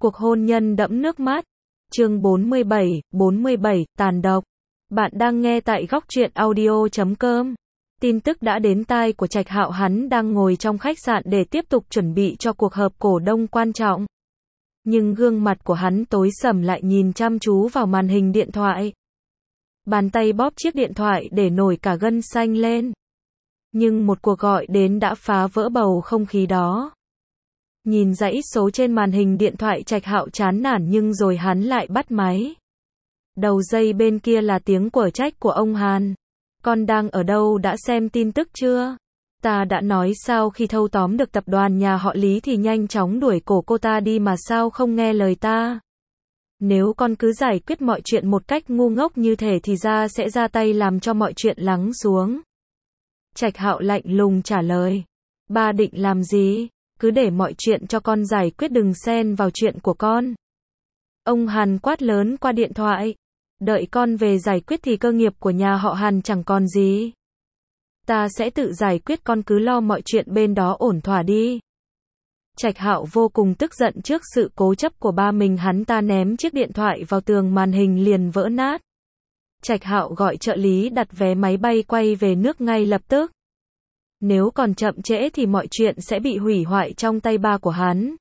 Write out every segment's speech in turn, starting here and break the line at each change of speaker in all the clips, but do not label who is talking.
Cuộc hôn nhân đẫm nước mắt. Chương 47, tàn độc. Bạn đang nghe tại góc truyện audio.com. Tin tức đã đến tai của Trạch Hạo, hắn đang ngồi trong khách sạn để tiếp tục chuẩn bị cho cuộc họp cổ đông quan trọng. Nhưng gương mặt của hắn tối sầm lại nhìn chăm chú vào màn hình điện thoại. Bàn tay bóp chiếc điện thoại để nổi cả gân xanh lên. Nhưng một cuộc gọi đến đã phá vỡ bầu không khí đó. Nhìn dãy số trên màn hình điện thoại, Trạch Hạo chán nản nhưng rồi hắn lại bắt máy. Đầu dây bên kia là tiếng của trách của ông Hàn. Con đang ở đâu, đã xem tin tức chưa? Ta đã nói sao khi thâu tóm được tập đoàn nhà họ Lý thì nhanh chóng đuổi cổ cô ta đi mà sao không nghe lời ta? Nếu con cứ giải quyết mọi chuyện một cách ngu ngốc như thế thì ra sẽ ra tay làm cho mọi chuyện lắng xuống. Trạch Hạo lạnh lùng trả lời. Ba định làm gì? Cứ để mọi chuyện cho con giải quyết, đừng xen vào chuyện của con. Ông Hàn quát lớn qua điện thoại. Đợi con về giải quyết thì cơ nghiệp của nhà họ Hàn chẳng còn gì. Ta sẽ tự giải quyết, con cứ lo mọi chuyện bên đó ổn thỏa đi. Trạch Hạo vô cùng tức giận trước sự cố chấp của ba mình, hắn ta ném chiếc điện thoại vào tường, màn hình liền vỡ nát. Trạch Hạo gọi trợ lý đặt vé máy bay quay về nước ngay lập tức. Nếu còn chậm trễ thì mọi chuyện sẽ bị hủy hoại trong tay ba của hắn.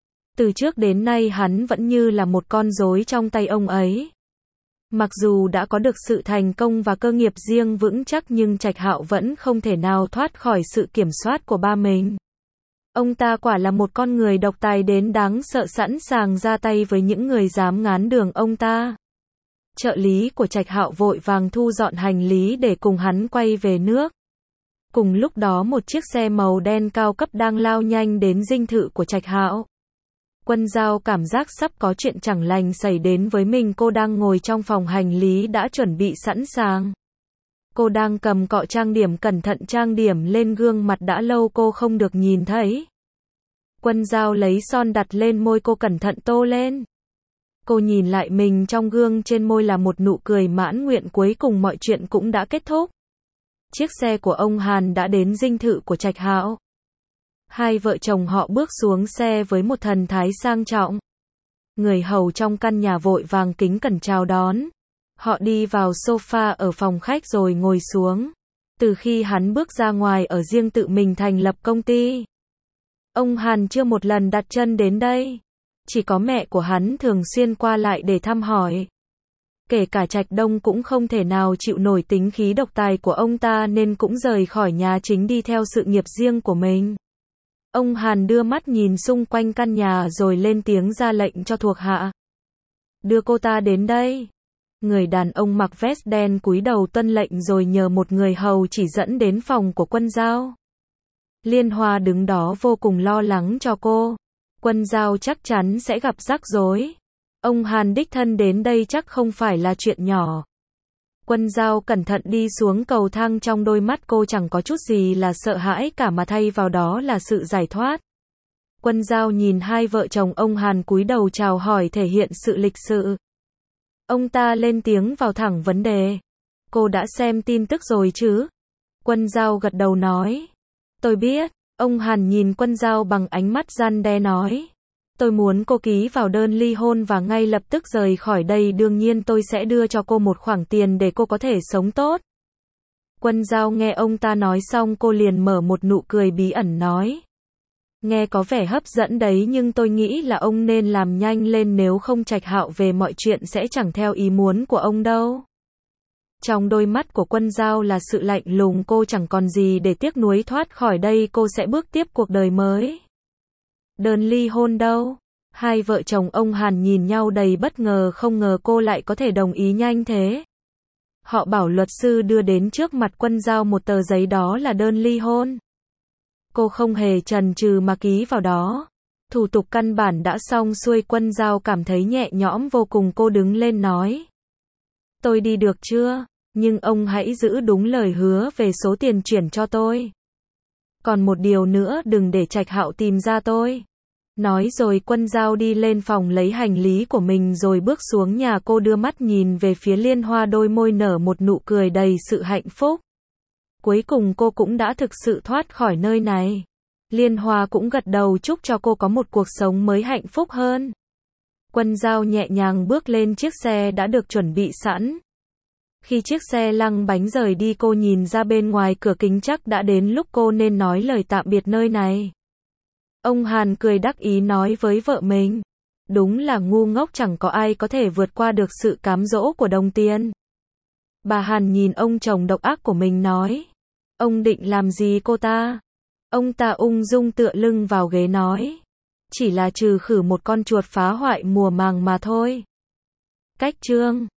Từ trước đến nay hắn vẫn như là một con rối trong tay ông ấy. Mặc dù đã có được sự thành công và cơ nghiệp riêng vững chắc nhưng Trạch Hạo vẫn không thể nào thoát khỏi sự kiểm soát của ba mình. Ông ta quả là một con người độc tài đến đáng sợ, sẵn sàng ra tay với những người dám ngán đường ông ta. Trợ lý của Trạch Hạo vội vàng thu dọn hành lý để cùng hắn quay về nước. Cùng lúc đó một chiếc xe màu đen cao cấp đang lao nhanh đến dinh thự của Trạch Hạo. Quân Giao cảm giác sắp có chuyện chẳng lành xảy đến với mình. Cô đang ngồi trong phòng hành lý đã chuẩn bị sẵn sàng. Cô đang cầm cọ trang điểm, cẩn thận trang điểm lên gương mặt đã lâu cô không được nhìn thấy. Quân Giao lấy son đặt lên môi cô, cẩn thận tô lên. Cô nhìn lại mình trong gương, trên môi là một nụ cười mãn nguyện, cuối cùng mọi chuyện cũng đã kết thúc. Chiếc xe của ông Hàn đã đến dinh thự của Trạch Hạo. Hai vợ chồng họ bước xuống xe với một thần thái sang trọng. Người hầu trong căn nhà vội vàng kính cẩn chào đón. Họ đi vào sofa ở phòng khách rồi ngồi xuống. Từ khi hắn bước ra ngoài ở riêng tự mình thành lập công ty, ông Hàn chưa một lần đặt chân đến đây. Chỉ có mẹ của hắn thường xuyên qua lại để thăm hỏi. Kể cả Trạch Đông cũng không thể nào chịu nổi tính khí độc tài của ông ta nên cũng rời khỏi nhà chính đi theo sự nghiệp riêng của mình. Ông Hàn đưa mắt nhìn xung quanh căn nhà rồi lên tiếng ra lệnh cho thuộc hạ. Đưa cô ta đến đây. Người đàn ông mặc vest đen cúi đầu tuân lệnh rồi nhờ một người hầu chỉ dẫn đến phòng của Quân Giao. Liên Hoa đứng đó vô cùng lo lắng cho cô. Quân Giao chắc chắn sẽ gặp rắc rối. Ông Hàn đích thân đến đây chắc không phải là chuyện nhỏ. Quân Giao cẩn thận đi xuống cầu thang, trong đôi mắt cô chẳng có chút gì là sợ hãi cả mà thay vào đó là sự giải thoát. Quân Giao nhìn hai vợ chồng ông Hàn cúi đầu chào hỏi thể hiện sự lịch sự. Ông ta lên tiếng vào thẳng vấn đề. Cô đã xem tin tức rồi chứ? Quân Giao gật đầu nói. Tôi biết. Ông Hàn nhìn Quân Giao bằng ánh mắt răn đe nói. Tôi muốn cô ký vào đơn ly hôn và ngay lập tức rời khỏi đây, đương nhiên tôi sẽ đưa cho cô một khoản tiền để cô có thể sống tốt. Quân Giao nghe ông ta nói xong cô liền mở một nụ cười bí ẩn nói. Nghe có vẻ hấp dẫn đấy nhưng tôi nghĩ là ông nên làm nhanh lên, nếu không Trạch Hạo về mọi chuyện sẽ chẳng theo ý muốn của ông đâu. Trong đôi mắt của Quân Giao là sự lạnh lùng, cô chẳng còn gì để tiếc nuối, thoát khỏi đây cô sẽ bước tiếp cuộc đời mới. Đơn ly hôn đâu? Hai vợ chồng ông Hàn nhìn nhau đầy bất ngờ, không ngờ cô lại có thể đồng ý nhanh thế. Họ bảo luật sư đưa đến trước mặt Quân Giao một tờ giấy, đó là đơn ly hôn. Cô không hề chần chừ mà ký vào đó. Thủ tục căn bản đã xong xuôi, Quân Giao cảm thấy nhẹ nhõm vô cùng, cô đứng lên nói. Tôi đi được chưa? Nhưng ông hãy giữ đúng lời hứa về số tiền chuyển cho tôi. Còn một điều nữa, đừng để Trạch Hạo tìm ra tôi. Nói rồi Quân Giao đi lên phòng lấy hành lý của mình rồi bước xuống nhà. Cô đưa mắt nhìn về phía Liên Hoa, đôi môi nở một nụ cười đầy sự hạnh phúc. Cuối cùng cô cũng đã thực sự thoát khỏi nơi này. Liên Hoa cũng gật đầu chúc cho cô có một cuộc sống mới hạnh phúc hơn. Quân Dao nhẹ nhàng bước lên chiếc xe đã được chuẩn bị sẵn. Khi chiếc xe lăn bánh rời đi, cô nhìn ra bên ngoài cửa kính, chắc đã đến lúc cô nên nói lời tạm biệt nơi này. Ông Hàn cười đắc ý nói với vợ mình. Đúng là ngu ngốc, chẳng có ai có thể vượt qua được sự cám dỗ của đồng tiền. Bà Hàn nhìn ông chồng độc ác của mình nói. Ông định làm gì cô ta? Ông ta ung dung tựa lưng vào ghế nói. Chỉ là trừ khử một con chuột phá hoại mùa màng mà thôi. Cách chương